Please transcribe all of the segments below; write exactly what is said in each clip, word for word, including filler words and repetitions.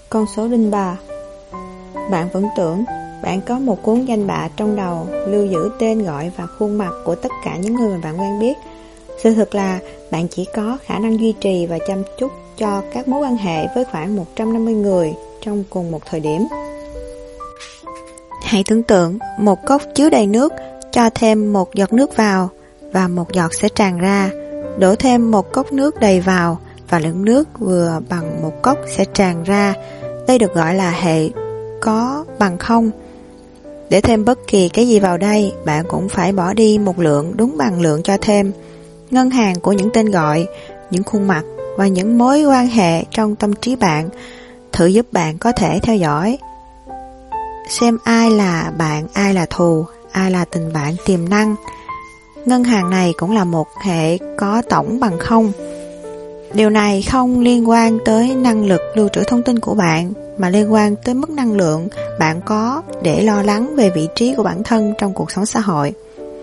Con số đinh bà. Bạn vẫn tưởng bạn có một cuốn danh bạ trong đầu lưu giữ tên gọi và khuôn mặt của tất cả những người mà bạn quen biết. Sự thật là bạn chỉ có khả năng duy trì và chăm chút cho các mối quan hệ với khoảng một trăm năm mươi người trong cùng một thời điểm. Hãy tưởng tượng một cốc chứa đầy nước, cho thêm một giọt nước vào và một giọt sẽ tràn ra. Đổ thêm một cốc nước đầy vào và lượng nước vừa bằng một cốc sẽ tràn ra. Đây được gọi là hệ có bằng không. Để thêm bất kỳ cái gì vào đây, bạn cũng phải bỏ đi một lượng đúng bằng lượng cho thêm. Ngân hàng của những tên gọi, những khuôn mặt và những mối quan hệ trong tâm trí bạn thử giúp bạn có thể theo dõi xem ai là bạn, ai là thù, ai là tình bạn tiềm năng. Ngân hàng này cũng là một hệ có tổng bằng không. Điều này không liên quan tới năng lực lưu trữ thông tin của bạn, mà liên quan tới mức năng lượng bạn có để lo lắng về vị trí của bản thân trong cuộc sống xã hội.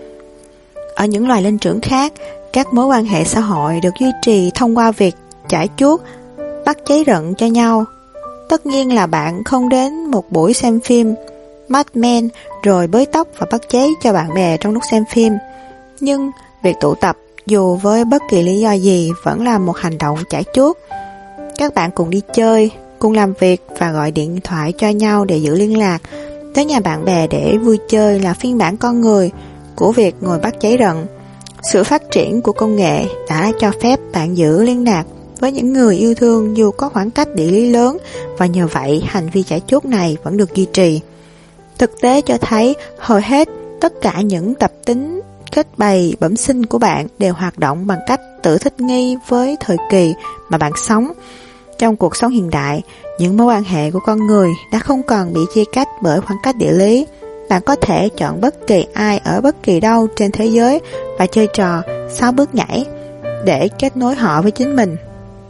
Ở những loài linh trưởng khác, các mối quan hệ xã hội được duy trì thông qua việc chải chuốt, bắt cháy rận cho nhau. Tất nhiên là bạn không đến một buổi xem phim Mad Men rồi bới tóc và bắt cháy cho bạn bè trong lúc xem phim. Nhưng việc tụ tập dù với bất kỳ lý do gì vẫn là một hành động chải chuốt. Các bạn cùng đi chơi, cùng làm việc và gọi điện thoại cho nhau để giữ liên lạc. Tới nhà bạn bè để vui chơi là phiên bản con người của việc ngồi bắt cháy rận. Sự phát triển của công nghệ đã cho phép bạn giữ liên lạc với những người yêu thương dù có khoảng cách địa lý lớn, và nhờ vậy hành vi chải chuốt này vẫn được duy trì. Thực tế cho thấy hầu hết tất cả những tập tính kết bày bẩm sinh của bạn đều hoạt động bằng cách tự thích nghi với thời kỳ mà bạn sống. Trong cuộc sống hiện đại, những mối quan hệ của con người đã không còn bị chia cách bởi khoảng cách địa lý. Bạn có thể chọn bất kỳ ai ở bất kỳ đâu trên thế giới và chơi trò sáu bước nhảy để kết nối họ với chính mình.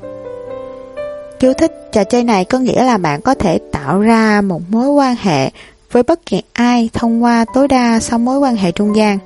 Chú thích: trò chơi này có nghĩa là bạn có thể tạo ra một mối quan hệ với bất kỳ ai thông qua tối đa sáu mối quan hệ trung gian.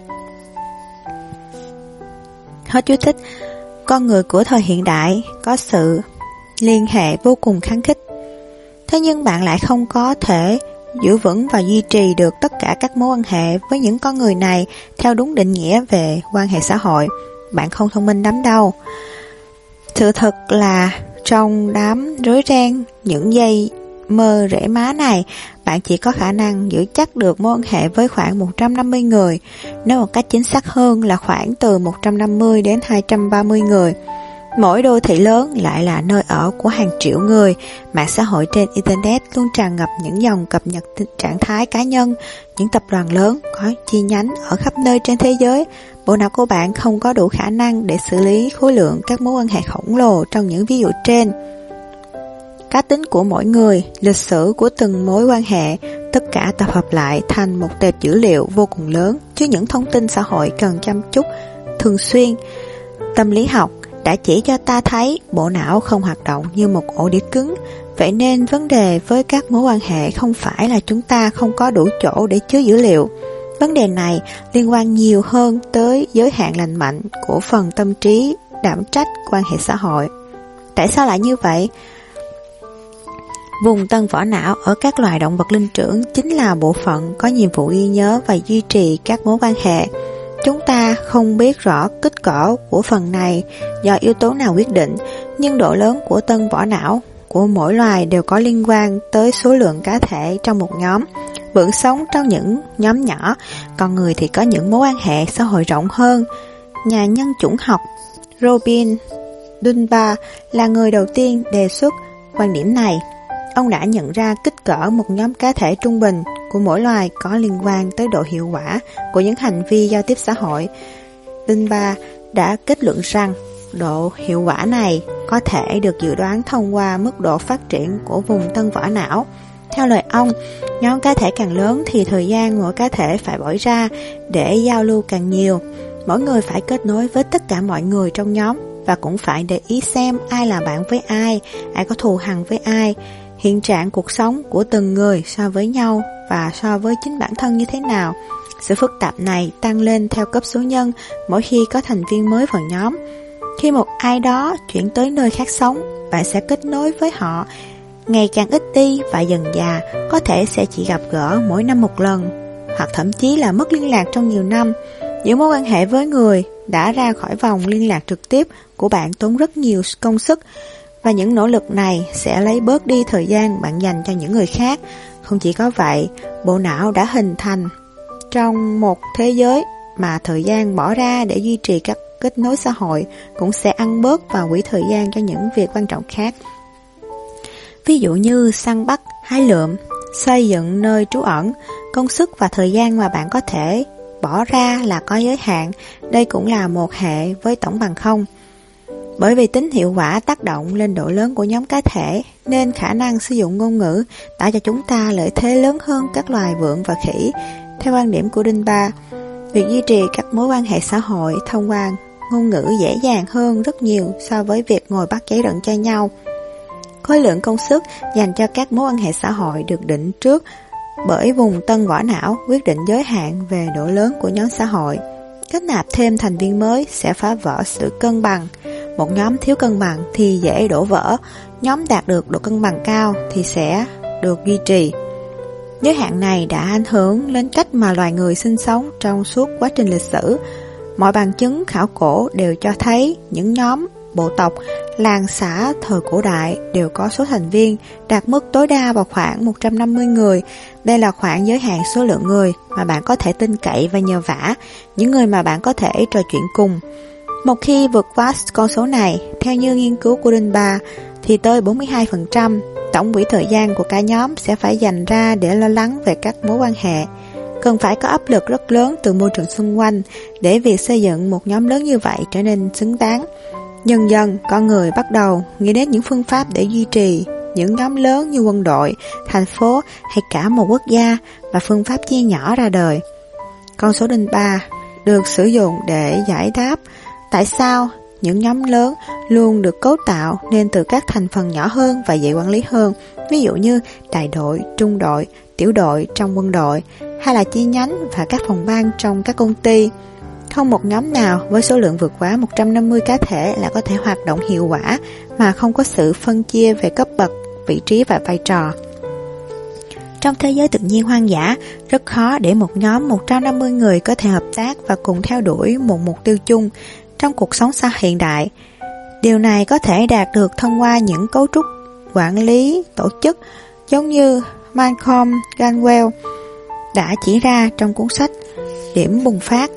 Hết chú thích. Con người của thời hiện đại có sự liên hệ vô cùng khăng khít. Thế nhưng bạn lại không có thể giữ vững và duy trì được tất cả các mối quan hệ với những con người này theo đúng định nghĩa về quan hệ xã hội. Bạn không thông minh lắm đâu. Sự thật là trong đám rối ren những dây mơ rễ má này, bạn chỉ có khả năng giữ chắc được mối quan hệ với khoảng một trăm năm mươi người, nếu một cách chính xác hơn là khoảng từ một trăm năm mươi đến hai trăm ba mươi người. Mỗi đô thị lớn lại là nơi ở của hàng triệu người. Mạng xã hội trên Internet luôn tràn ngập những dòng cập nhật trạng thái cá nhân. Những tập đoàn lớn có chi nhánh ở khắp nơi trên thế giới. Bộ não của bạn không có đủ khả năng để xử lý khối lượng các mối quan hệ khổng lồ trong những ví dụ trên. Cá tính của mỗi người, lịch sử của từng mối quan hệ, tất cả tập hợp lại thành một tệp dữ liệu vô cùng lớn chứa những thông tin xã hội cần chăm chút thường xuyên. Tâm lý học đã chỉ cho ta thấy bộ não không hoạt động như một ổ đĩa cứng. Vậy nên vấn đề với các mối quan hệ không phải là chúng ta không có đủ chỗ để chứa dữ liệu. Vấn đề này liên quan nhiều hơn tới giới hạn lành mạnh của phần tâm trí đảm trách quan hệ xã hội. Tại sao lại như vậy? Vùng tân vỏ não ở các loài động vật linh trưởng chính là bộ phận có nhiệm vụ ghi nhớ và duy trì các mối quan hệ. Chúng ta không biết rõ kích cỡ của phần này do yếu tố nào quyết định, nhưng độ lớn của tân vỏ não của mỗi loài đều có liên quan tới số lượng cá thể trong một nhóm. Vượn sống trong những nhóm nhỏ, con người thì có những mối quan hệ xã hội rộng hơn. Nhà nhân chủng học Robin Dunbar là người đầu tiên đề xuất quan điểm này. Ông đã nhận ra kích cỡ một nhóm cá thể trung bình của mỗi loài có liên quan tới độ hiệu quả của những hành vi giao tiếp xã hội. Dunbar đã kết luận rằng độ hiệu quả này có thể được dự đoán thông qua mức độ phát triển của vùng tân vỏ não. Theo lời ông, nhóm cá thể càng lớn thì thời gian mỗi cá thể phải bỏ ra để giao lưu càng nhiều. Mỗi người phải kết nối với tất cả mọi người trong nhóm và cũng phải để ý xem ai là bạn với ai, ai có thù hằn với ai, hiện trạng cuộc sống của từng người so với nhau và so với chính bản thân như thế nào. Sự phức tạp này tăng lên theo cấp số nhân mỗi khi có thành viên mới vào nhóm. Khi một ai đó chuyển tới nơi khác sống, bạn sẽ kết nối với họ ngày càng ít đi và dần dà có thể sẽ chỉ gặp gỡ mỗi năm một lần, hoặc thậm chí là mất liên lạc trong nhiều năm. Những mối quan hệ với người đã ra khỏi vòng liên lạc trực tiếp của bạn tốn rất nhiều công sức, và những nỗ lực này sẽ lấy bớt đi thời gian bạn dành cho những người khác. Không chỉ có vậy, bộ não đã hình thành trong một thế giới mà thời gian bỏ ra để duy trì các kết nối xã hội cũng sẽ ăn bớt và quỹ thời gian cho những việc quan trọng khác. Ví dụ như săn bắt, hái lượm, xây dựng nơi trú ẩn, công sức và thời gian mà bạn có thể bỏ ra là có giới hạn. Đây cũng là một hệ với tổng bằng không. Bởi vì tính hiệu quả tác động lên độ lớn của nhóm cá thể, nên khả năng sử dụng ngôn ngữ tạo cho chúng ta lợi thế lớn hơn các loài vượn và khỉ. Theo quan điểm của Dunbar, việc duy trì các mối quan hệ xã hội thông qua ngôn ngữ dễ dàng hơn rất nhiều so với việc ngồi bắt giấy đựng cho nhau. Khối lượng công sức dành cho các mối quan hệ xã hội được định trước bởi vùng tân vỏ não quyết định giới hạn về độ lớn của nhóm xã hội. Kết nạp thêm thành viên mới sẽ phá vỡ sự cân bằng. Một nhóm thiếu cân bằng thì dễ đổ vỡ, nhóm đạt được độ cân bằng cao thì sẽ được duy trì. Giới hạn này đã ảnh hưởng đến cách mà loài người sinh sống trong suốt quá trình lịch sử. Mọi bằng chứng khảo cổ đều cho thấy những nhóm, bộ tộc, làng xã thời cổ đại đều có số thành viên đạt mức tối đa vào khoảng một trăm năm mươi người. Đây là khoảng giới hạn số lượng người mà bạn có thể tin cậy và nhờ vả, những người mà bạn có thể trò chuyện cùng. Một khi vượt qua con số này, theo như nghiên cứu của Dunbar, thì tới bốn mươi hai phần trăm tổng quỹ thời gian của cả nhóm sẽ phải dành ra để lo lắng về các mối quan hệ. Cần phải có áp lực rất lớn từ môi trường xung quanh để việc xây dựng một nhóm lớn như vậy trở nên xứng đáng. Dần dần, con người bắt đầu nghĩ đến những phương pháp để duy trì những nhóm lớn như quân đội, thành phố hay cả một quốc gia, và phương pháp chia nhỏ ra đời. Con số Dunbar được sử dụng để giải đáp tại sao những nhóm lớn luôn được cấu tạo nên từ các thành phần nhỏ hơn và dễ quản lý hơn, ví dụ như đại đội, trung đội, tiểu đội trong quân đội, hay là chi nhánh và các phòng ban trong các công ty. Không một nhóm nào với số lượng vượt quá một trăm năm mươi cá thể là có thể hoạt động hiệu quả mà không có sự phân chia về cấp bậc, vị trí và vai trò. Trong thế giới tự nhiên hoang dã, rất khó để một nhóm một trăm năm mươi người có thể hợp tác và cùng theo đuổi một mục tiêu chung. Trong cuộc sống xã hiện đại, điều này có thể đạt được thông qua những cấu trúc quản lý tổ chức giống như Malcolm Gladwell đã chỉ ra trong cuốn sách Điểm bùng phát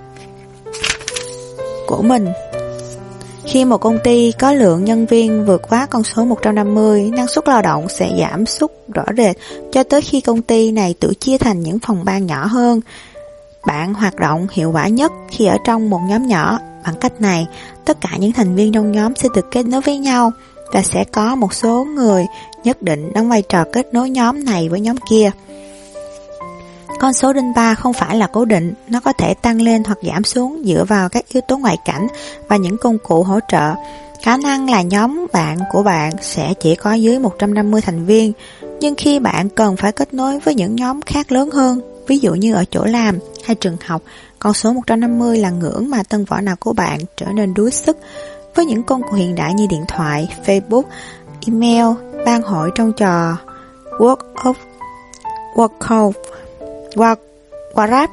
của mình. Khi một công ty có lượng nhân viên vượt quá con số một trăm năm mươi, năng suất lao động sẽ giảm sút rõ rệt cho tới khi công ty này tự chia thành những phòng ban nhỏ hơn. Bạn hoạt động hiệu quả nhất khi ở trong một nhóm nhỏ. Bằng cách này, tất cả những thành viên trong nhóm sẽ được kết nối với nhau và sẽ có một số người nhất định đóng vai trò kết nối nhóm này với nhóm kia. Con số Dunbar không phải là cố định, nó có thể tăng lên hoặc giảm xuống dựa vào các yếu tố ngoại cảnh và những công cụ hỗ trợ. Khả năng là nhóm bạn của bạn sẽ chỉ có dưới một trăm năm mươi thành viên, nhưng khi bạn cần phải kết nối với những nhóm khác lớn hơn, ví dụ như ở chỗ làm hay trường học, con số một trăm năm mươi là ngưỡng mà tân vỏ não của bạn trở nên đuối sức. Với những công cụ hiện đại như điện thoại, Facebook, email, ban hội trong trò Work of Workout, WhatsApp,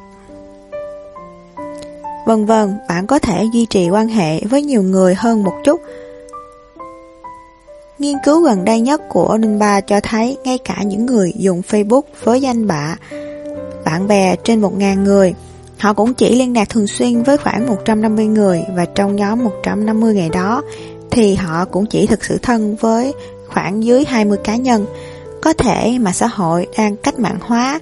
vân vân, bạn có thể duy trì quan hệ với nhiều người hơn một chút. Nghiên cứu gần đây nhất của Dunbar cho thấy ngay cả những người dùng Facebook với danh bạ bạn bè trên một nghìn người, họ cũng chỉ liên lạc thường xuyên với khoảng một trăm năm mươi người, và trong nhóm một trăm năm mươi ngày đó thì họ cũng chỉ thực sự thân với khoảng dưới hai mươi cá nhân. Có thể mà xã hội đang cách mạng hóa,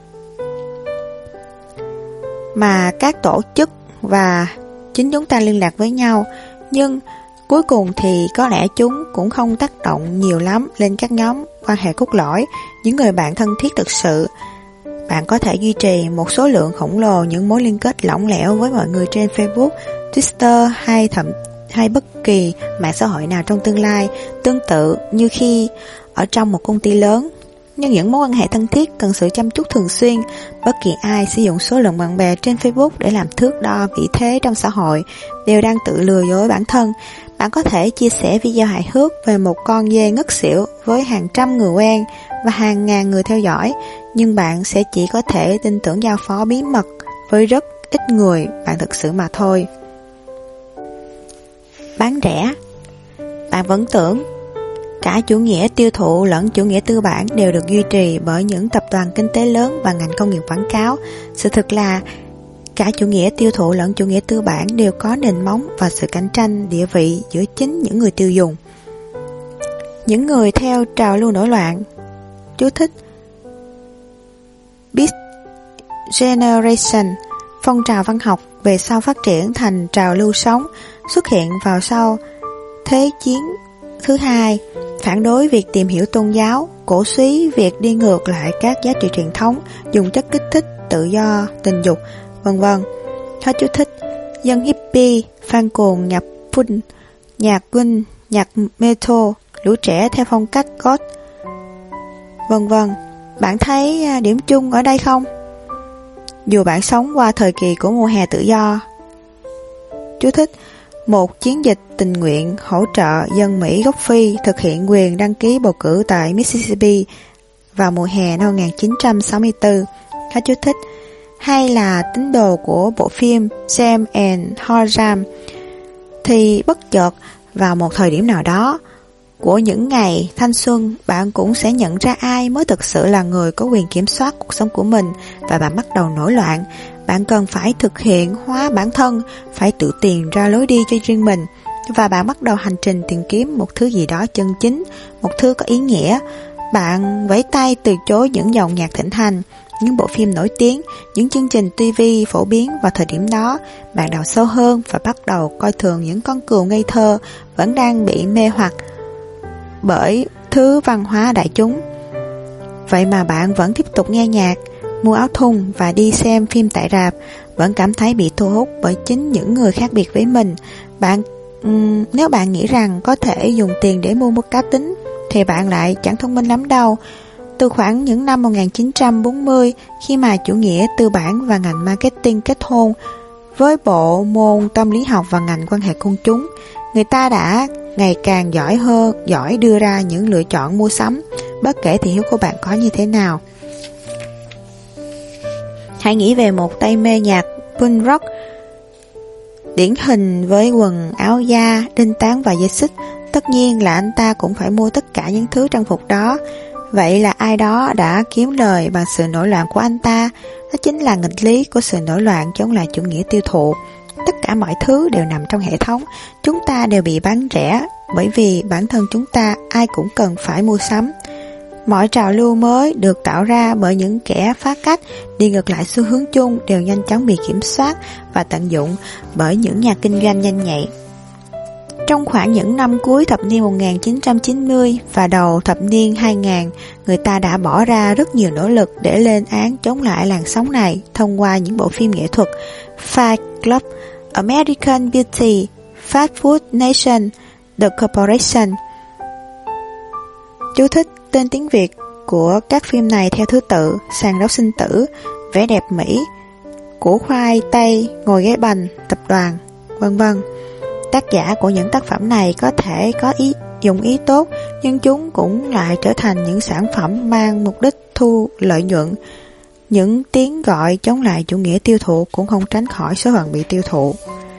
mà các tổ chức và chính chúng ta liên lạc với nhau, nhưng cuối cùng thì có lẽ chúng cũng không tác động nhiều lắm lên các nhóm quan hệ cốt lõi, những người bạn thân thiết thực sự. Bạn có thể duy trì một số lượng khổng lồ những mối liên kết lỏng lẻo với mọi người trên Facebook, Twitter hay thậm hay bất kỳ mạng xã hội nào trong tương lai, tương tự như khi ở trong một công ty lớn. Nhưng những mối quan hệ thân thiết cần sự chăm chút thường xuyên. Bất kỳ ai sử dụng số lượng bạn bè trên Facebook để làm thước đo vị thế trong xã hội đều đang tự lừa dối bản thân. Bạn có thể chia sẻ video hài hước về một con dê ngất xỉu với hàng trăm người quen và hàng ngàn người theo dõi, nhưng bạn sẽ chỉ có thể tin tưởng giao phó bí mật với rất ít người bạn thực sự mà thôi. Bán rẻ. Bạn vẫn tưởng cả chủ nghĩa tiêu thụ lẫn chủ nghĩa tư bản đều được duy trì bởi những tập đoàn kinh tế lớn và ngành công nghiệp quảng cáo. Sự thật là cả chủ nghĩa tiêu thụ lẫn chủ nghĩa tư bản đều có nền móng và sự cạnh tranh địa vị giữa chính những người tiêu dùng. Những người theo trào lưu nổi loạn. Chú thích: Beat Generation, phong trào văn học về sau phát triển thành trào lưu sống, xuất hiện vào sau Thế chiến thứ hai, phản đối việc tìm hiểu tôn giáo, cổ suý việc đi ngược lại các giá trị truyền thống, dùng chất kích thích, tự do, tình dục, vân vân. Hết chú thích. Dân hippie, fan cuồng nhạc punk, nhạc grunge, nhạc metal, lũ trẻ theo phong cách goth, vân vân. Bạn thấy điểm chung ở đây không? Dù bạn sống qua thời kỳ của mùa hè tự do. Chú thích: Một chiến dịch tình nguyện hỗ trợ dân Mỹ gốc Phi thực hiện quyền đăng ký bầu cử tại Mississippi vào mùa hè năm một nghìn chín trăm sáu mươi tư. Hết chú thích. Hay là tín đồ của bộ phim James and Horam, thì bất chợt vào một thời điểm nào đó của những ngày thanh xuân, bạn cũng sẽ nhận ra ai mới thực sự là người có quyền kiểm soát cuộc sống của mình, và bạn bắt đầu nổi loạn. Bạn cần phải thực hiện hóa bản thân, phải tự tìm ra lối đi cho riêng mình, và bạn bắt đầu hành trình tìm kiếm một thứ gì đó chân chính, một thứ có ý nghĩa. Bạn vẫy tay từ chối những dòng nhạc thịnh hành, những bộ phim nổi tiếng, những chương trình ti vi phổ biến vào thời điểm đó. Bạn đào sâu hơn và bắt đầu coi thường những con cừu ngây thơ vẫn đang bị mê hoặc bởi thứ văn hóa đại chúng. Vậy mà bạn vẫn tiếp tục nghe nhạc, mua áo thun và đi xem phim tại rạp, vẫn cảm thấy bị thu hút bởi chính những người khác biệt với mình. Bạn um, Nếu bạn nghĩ rằng có thể dùng tiền để mua một cá tính, thì bạn lại chẳng thông minh lắm đâu. Từ khoảng những năm một nghìn chín trăm bốn mươi, khi mà chủ nghĩa tư bản và ngành marketing kết hôn với bộ môn tâm lý học và ngành quan hệ công chúng, người ta đã ngày càng giỏi hơn, giỏi đưa ra những lựa chọn mua sắm, bất kể thị hiếu của bạn có như thế nào. Hãy nghĩ về một tay mê nhạc punk rock điển hình với quần áo da, đinh tán và dây xích. Tất nhiên là anh ta cũng phải mua tất cả những thứ trang phục đó. Vậy là ai đó đã kiếm lời bằng sự nổi loạn của anh ta. Đó chính là nghịch lý của sự nổi loạn chống lại chủ nghĩa tiêu thụ. Tất cả mọi thứ đều nằm trong hệ thống. Chúng ta đều bị bán rẻ, bởi vì bản thân chúng ta ai cũng cần phải mua sắm. Mọi trào lưu mới được tạo ra bởi những kẻ phá cách, đi ngược lại xu hướng chung, đều nhanh chóng bị kiểm soát và tận dụng bởi những nhà kinh doanh nhanh nhạy. Trong khoảng những năm cuối thập niên một nghìn chín trăm chín mươi và đầu thập niên hai nghìn, người ta đã bỏ ra rất nhiều nỗ lực để lên án chống lại làn sóng này thông qua những bộ phim nghệ thuật Fight Club, American Beauty, Fast Food Nation, The Corporation. Chú thích: tên tiếng Việt của các phim này theo thứ tự: Sàn đấu sinh tử, Vẻ đẹp Mỹ, Củ khoai tây, Ngồi ghế bành, Tập đoàn, vân vân. Tác giả của những tác phẩm này có thể có ý dùng ý tốt, nhưng chúng cũng lại trở thành những sản phẩm mang mục đích thu lợi nhuận. Những tiếng gọi chống lại chủ nghĩa tiêu thụ cũng không tránh khỏi số phận bị tiêu thụ.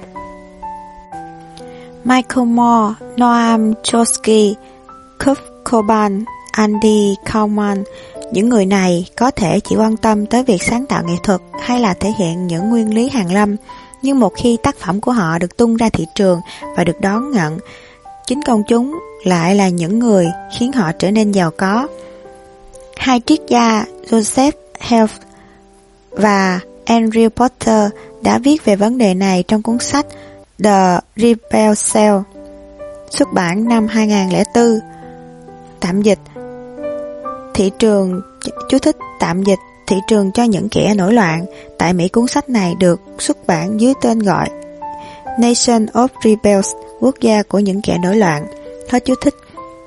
Michael Moore, Noam Chomsky, Kurt Cobain, Andy Kaufman, những người này có thể chỉ quan tâm tới việc sáng tạo nghệ thuật hay là thể hiện những nguyên lý hàn lâm, nhưng một khi tác phẩm của họ được tung ra thị trường và được đón nhận, chính công chúng lại là những người khiến họ trở nên giàu có. Hai triết gia Joseph Heath và Andrew Porter đã viết về vấn đề này trong cuốn sách The Rebel Cell, xuất bản năm hai nghìn lẻ bốn. Tạm dịch thị trường chú thích tạm dịch thị trường cho những kẻ nổi loạn. Tại Mỹ, cuốn sách này được xuất bản dưới tên gọi Nation of Rebels, quốc gia của những kẻ nổi loạn. Hết chú thích.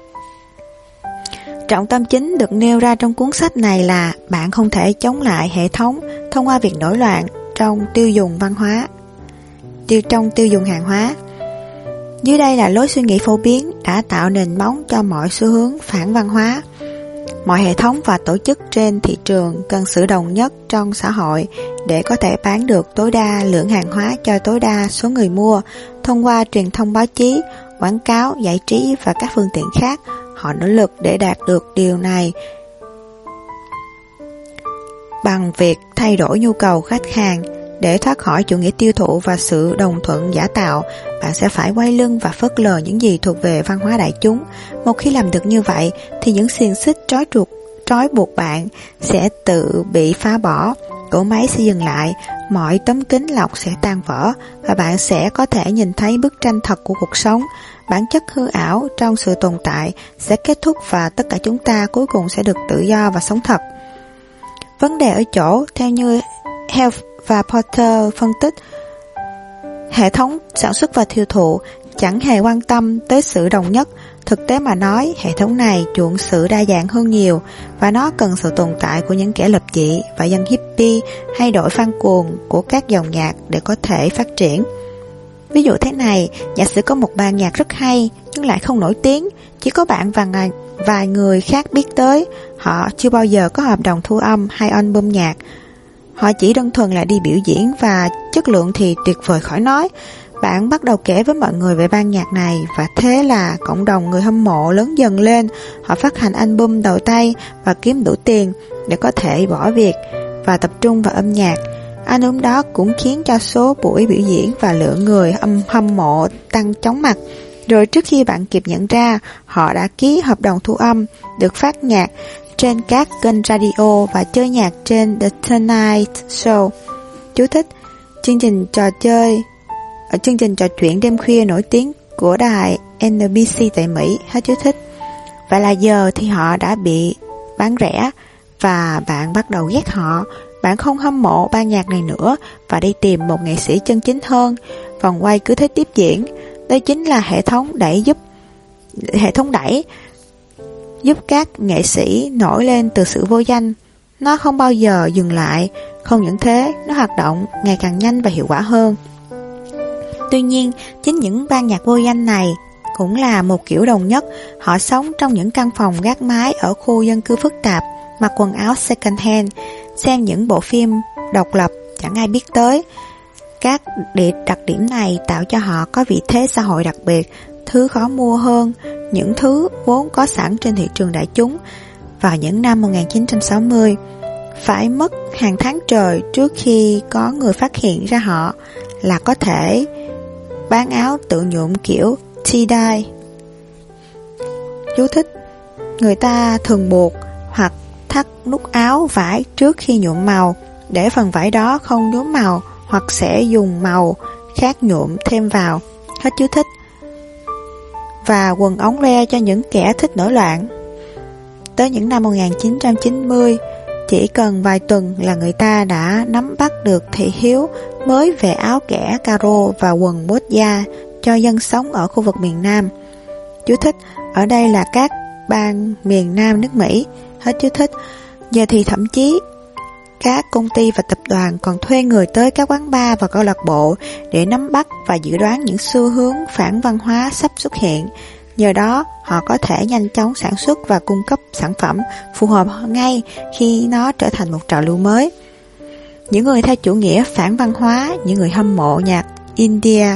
Trọng tâm chính được nêu ra trong cuốn sách này là bạn không thể chống lại hệ thống thông qua việc nổi loạn trong tiêu dùng văn hóa, tiêu trong tiêu dùng hàng hóa. Dưới đây là lối suy nghĩ phổ biến đã tạo nền móng cho mọi xu hướng phản văn hóa. Mọi hệ thống và tổ chức trên thị trường cần sự đồng nhất trong xã hội để có thể bán được tối đa lượng hàng hóa cho tối đa số người mua. Thông qua truyền thông báo chí, quảng cáo, giải trí và các phương tiện khác, họ nỗ lực để đạt được điều này bằng việc thay đổi nhu cầu khách hàng. Để thoát khỏi chủ nghĩa tiêu thụ và sự đồng thuận giả tạo, bạn sẽ phải quay lưng và phớt lờ những gì thuộc về văn hóa đại chúng. Một khi làm được như vậy, thì những xiềng xích trói buộc, trói buộc bạn sẽ tự bị phá bỏ, cỗ máy sẽ dừng lại, mọi tấm kính lọc sẽ tan vỡ, và bạn sẽ có thể nhìn thấy bức tranh thật của cuộc sống. Bản chất hư ảo trong sự tồn tại sẽ kết thúc và tất cả chúng ta cuối cùng sẽ được tự do và sống thật. Vấn đề ở chỗ, theo như Heath và Porter phân tích, hệ thống sản xuất và tiêu thụ chẳng hề quan tâm tới sự đồng nhất. Thực tế mà nói, hệ thống này chuộng sự đa dạng hơn nhiều, và nó cần sự tồn tại của những kẻ lập dị và dân hippie hay đội fan cuồng của các dòng nhạc để có thể phát triển. Ví dụ thế này, giả sử có một ban nhạc rất hay nhưng lại không nổi tiếng, chỉ có bạn và vài, vài người khác biết tới. Họ chưa bao giờ có hợp đồng thu âm hay album nhạc. Họ chỉ đơn thuần là đi biểu diễn và chất lượng thì tuyệt vời khỏi nói. Bạn bắt đầu kể với mọi người về ban nhạc này, và thế là cộng đồng người hâm mộ lớn dần lên. Họ phát hành album đầu tay và kiếm đủ tiền để có thể bỏ việc và tập trung vào âm nhạc. Album đó cũng khiến cho số buổi biểu diễn và lượng người hâm, hâm mộ tăng chóng mặt. Rồi trước khi bạn kịp nhận ra, họ đã ký hợp đồng thu âm, được phát nhạc trên các kênh radio và chơi nhạc trên The Tonight Show. Chú thích: chương trình trò chơi ở chương trình trò chuyện đêm khuya nổi tiếng của đài en bê xê tại Mỹ. Hết chú thích. Và là giờ thì họ đã bị bán rẻ và bạn bắt đầu ghét họ. Bạn không hâm mộ ban nhạc này nữa và đi tìm một nghệ sĩ chân chính hơn. Vòng quay cứ thế tiếp diễn. Đây chính là hệ thống đẩy giúp hệ thống đẩy giúp các nghệ sĩ nổi lên từ sự vô danh. Nó không bao giờ dừng lại. Không những thế, nó hoạt động ngày càng nhanh và hiệu quả hơn. Tuy nhiên, chính những ban nhạc vô danh này cũng là một kiểu đồng nhất. Họ sống trong những căn phòng gác mái ở khu dân cư phức tạp, mặc quần áo second hand, xem những bộ phim độc lập chẳng ai biết tới. Các đặc điểm này tạo cho họ có vị thế xã hội đặc biệt, thứ khó mua hơn những thứ vốn có sẵn trên thị trường đại chúng. Vào những năm một nghìn chín trăm sáu mươi, phải mất hàng tháng trời trước khi có người phát hiện ra họ là có thể bán áo tự nhuộm kiểu tie-dye. Chú thích: người ta thường buộc hoặc thắt nút áo vải trước khi nhuộm màu để phần vải đó không nhuốm màu, hoặc sẽ dùng màu khác nhuộm thêm vào. Hết chú thích. Và quần ống le cho những kẻ thích nổi loạn. Tới những năm một nghìn chín trăm chín mươi, chỉ cần vài tuần là người ta đã nắm bắt được thị hiếu mới về áo kẻ caro và quần bốt da cho dân sống ở khu vực miền Nam. Chú thích: ở đây là các bang miền Nam nước Mỹ. Hết chú thích. Giờ thì thậm chí các công ty và tập đoàn còn thuê người tới các quán bar và câu lạc bộ để nắm bắt và dự đoán những xu hướng phản văn hóa sắp xuất hiện. Nhờ đó, họ có thể nhanh chóng sản xuất và cung cấp sản phẩm phù hợp ngay khi nó trở thành một trào lưu mới. Những người theo chủ nghĩa phản văn hóa, những người hâm mộ nhạc India,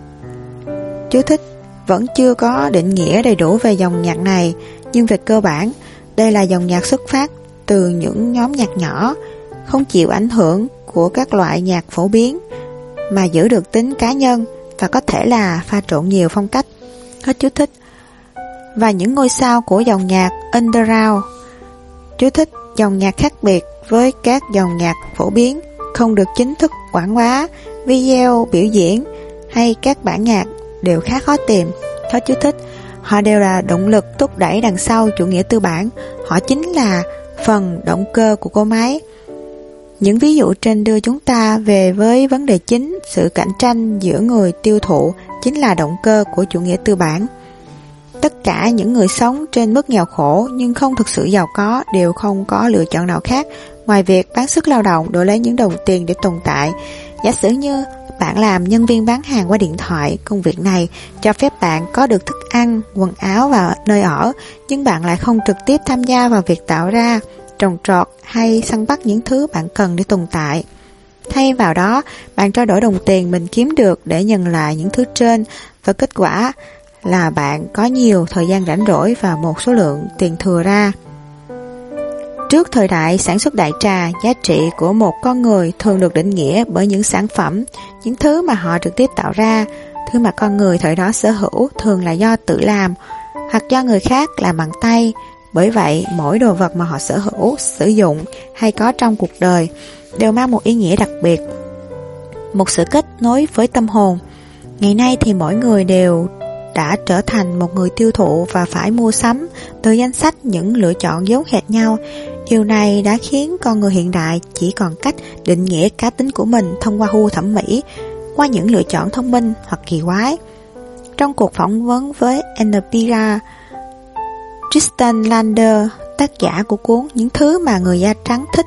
chú thích, vẫn chưa có định nghĩa đầy đủ về dòng nhạc này, nhưng về cơ bản, đây là dòng nhạc xuất phát từ những nhóm nhạc nhỏ, không chịu ảnh hưởng của các loại nhạc phổ biến, mà giữ được tính cá nhân và có thể là pha trộn nhiều phong cách. Hết chú thích. Và những ngôi sao của dòng nhạc underground, chú thích, dòng nhạc khác biệt với các dòng nhạc phổ biến, không được chính thức quảng bá, video biểu diễn hay các bản nhạc đều khá khó tìm. Hết chú thích. Họ đều là động lực thúc đẩy đằng sau chủ nghĩa tư bản. Họ chính là phần động cơ của cỗ máy. Những ví dụ trên đưa chúng ta về với vấn đề chính, sự cạnh tranh giữa người tiêu thụ chính là động cơ của chủ nghĩa tư bản. Tất cả những người sống trên mức nghèo khổ nhưng không thực sự giàu có đều không có lựa chọn nào khác ngoài việc bán sức lao động đổi lấy những đồng tiền để tồn tại. Giả sử như bạn làm nhân viên bán hàng qua điện thoại. Công việc này cho phép bạn có được thức ăn, quần áo và nơi ở, nhưng bạn lại không trực tiếp tham gia vào việc tạo ra, trồng trọt hay săn bắt những thứ bạn cần để tồn tại. Thay vào đó, bạn trao đổi đồng tiền mình kiếm được để nhận lại những thứ trên, và kết quả là bạn có nhiều thời gian rảnh rỗi và một số lượng tiền thừa ra. Trước thời đại sản xuất đại trà, giá trị của một con người thường được định nghĩa bởi những sản phẩm, những thứ mà họ trực tiếp tạo ra. Thứ mà con người thời đó sở hữu thường là do tự làm hoặc do người khác làm bằng tay. Bởi vậy, mỗi đồ vật mà họ sở hữu, sử dụng hay có trong cuộc đời đều mang một ý nghĩa đặc biệt, một sự kết nối với tâm hồn. Ngày nay thì mỗi người đều đã trở thành một người tiêu thụ và phải mua sắm từ danh sách những lựa chọn giống hệt nhau. Điều này đã khiến con người hiện đại chỉ còn cách định nghĩa cá tính của mình thông qua gu thẩm mỹ, qua những lựa chọn thông minh hoặc kỳ quái. Trong cuộc phỏng vấn với en pê rờ, Tristan Lander, tác giả của cuốn Những thứ mà người da trắng thích,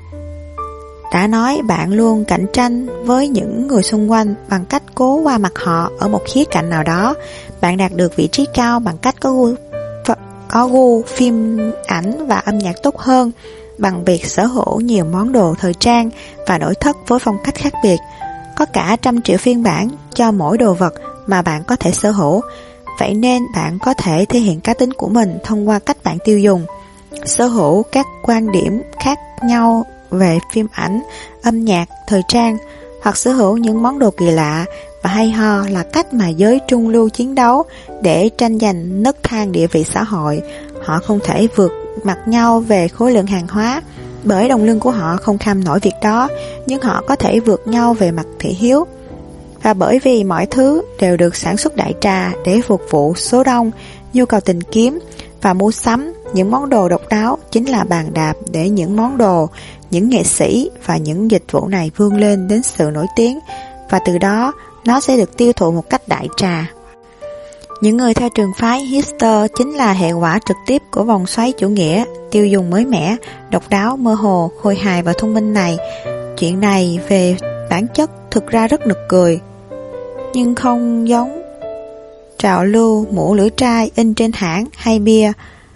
đã nói bạn luôn cạnh tranh với những người xung quanh bằng cách cố qua mặt họ ở một khía cạnh nào đó. Bạn đạt được vị trí cao bằng cách có gu, có gu phim ảnh và âm nhạc tốt hơn, bằng việc sở hữu nhiều món đồ thời trang và nội thất với phong cách khác biệt. Có cả trăm triệu phiên bản cho mỗi đồ vật mà bạn có thể sở hữu. Vậy nên bạn có thể thể hiện cá tính của mình thông qua cách bạn tiêu dùng. Sở hữu các quan điểm khác nhau về phim ảnh, âm nhạc, thời trang, hoặc sở hữu những món đồ kỳ lạ và hay ho là cách mà giới trung lưu chiến đấu để tranh giành nấc thang địa vị xã hội. Họ không thể vượt mặt nhau về khối lượng hàng hóa, bởi đồng lương của họ không kham nổi việc đó, nhưng họ có thể vượt nhau về mặt thị hiếu. Và bởi vì mọi thứ đều được sản xuất đại trà để phục vụ số đông, nhu cầu tìm kiếm và mua sắm những món đồ độc đáo chính là bàn đạp để những món đồ, những nghệ sĩ và những dịch vụ này vươn lên đến sự nổi tiếng, và từ đó nó sẽ được tiêu thụ một cách đại trà. Những người theo trường phái hipster chính là hệ quả trực tiếp của vòng xoáy chủ nghĩa tiêu dùng mới mẻ, độc đáo, mơ hồ, khôi hài và thông minh này. Chuyện này về bản chất thực ra rất nực cười, nhưng không giống trào lưu mũ lưỡi trai in trên hãng hay bia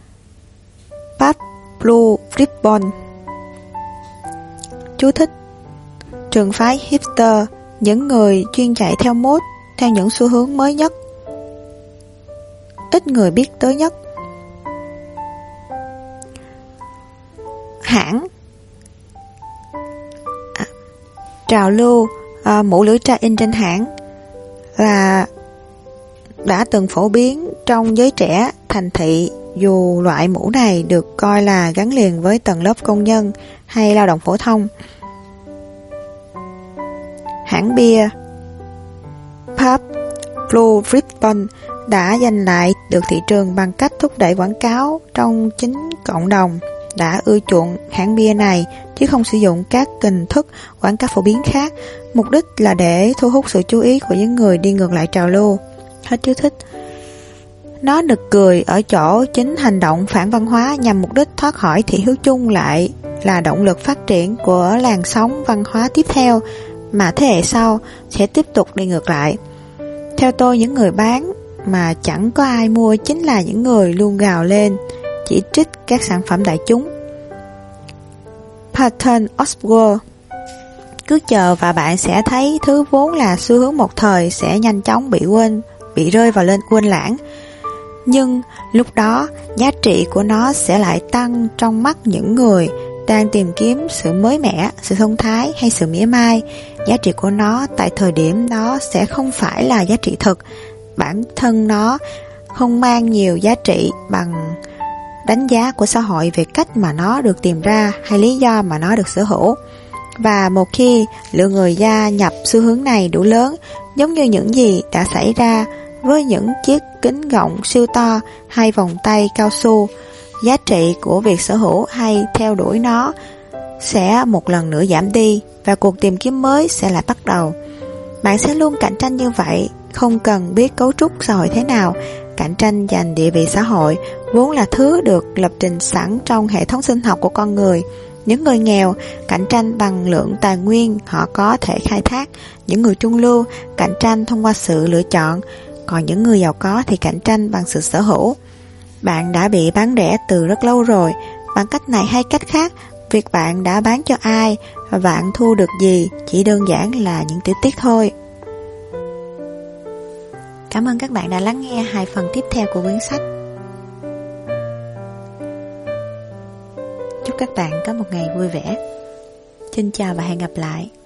Pabst Blue Ribbon. Chú thích: trường phái hipster, những người chuyên chạy theo mốt, theo những xu hướng mới nhất, ít người biết tới nhất. Hãng à, trào lưu à, mũ lưỡi trai in trên hãng là đã từng phổ biến trong giới trẻ thành thị, dù loại mũ này được coi là gắn liền với tầng lớp công nhân hay lao động phổ thông. Hãng bia Pabst Blue Ribbon đã giành lại được thị trường bằng cách thúc đẩy quảng cáo trong chính cộng đồng đã ưa chuộng hãng bia này, chứ không sử dụng các hình thức quảng cáo phổ biến khác, mục đích là để thu hút sự chú ý của những người đi ngược lại trào lưu. Hết chú thích. Nó nực cười ở chỗ chính hành động phản văn hóa nhằm mục đích thoát khỏi thị hiếu chung lại là động lực phát triển của làn sóng văn hóa tiếp theo, mà thế hệ sau sẽ tiếp tục đi ngược lại. Theo tôi, những người bán mà chẳng có ai mua chính là những người luôn gào lên chỉ trích các sản phẩm đại chúng. Patton Oswalt: cứ chờ và bạn sẽ thấy thứ vốn là xu hướng một thời sẽ nhanh chóng bị quên, bị rơi vào lên quên lãng. Nhưng lúc đó, giá trị của nó sẽ lại tăng trong mắt những người đang tìm kiếm sự mới mẻ, sự thông thái hay sự mỉa mai. Giá trị của nó tại thời điểm đó sẽ không phải là giá trị thực. Bản thân nó không mang nhiều giá trị bằng đánh giá của xã hội về cách mà nó được tìm ra hay lý do mà nó được sở hữu. Và một khi lượng người gia nhập xu hướng này đủ lớn, giống như những gì đã xảy ra với những chiếc kính gọng siêu to hay vòng tay cao su, giá trị của việc sở hữu hay theo đuổi nó sẽ một lần nữa giảm đi, và cuộc tìm kiếm mới sẽ lại bắt đầu. Bạn sẽ luôn cạnh tranh như vậy, không cần biết cấu trúc xã hội thế nào. Cạnh tranh giành địa vị xã hội vốn là thứ được lập trình sẵn trong hệ thống sinh học của con người. Những người nghèo cạnh tranh bằng lượng tài nguyên họ có thể khai thác. Những người trung lưu cạnh tranh thông qua sự lựa chọn. Còn những người giàu có thì cạnh tranh bằng sự sở hữu. Bạn đã bị bán rẻ từ rất lâu rồi. Bằng cách này hay cách khác, việc bạn đã bán cho ai và bạn thu được gì chỉ đơn giản là những tiểu tiết thôi. Cảm ơn các bạn đã lắng nghe hai phần tiếp theo của quyển sách. Chúc các bạn có một ngày vui vẻ. Xin chào và hẹn gặp lại.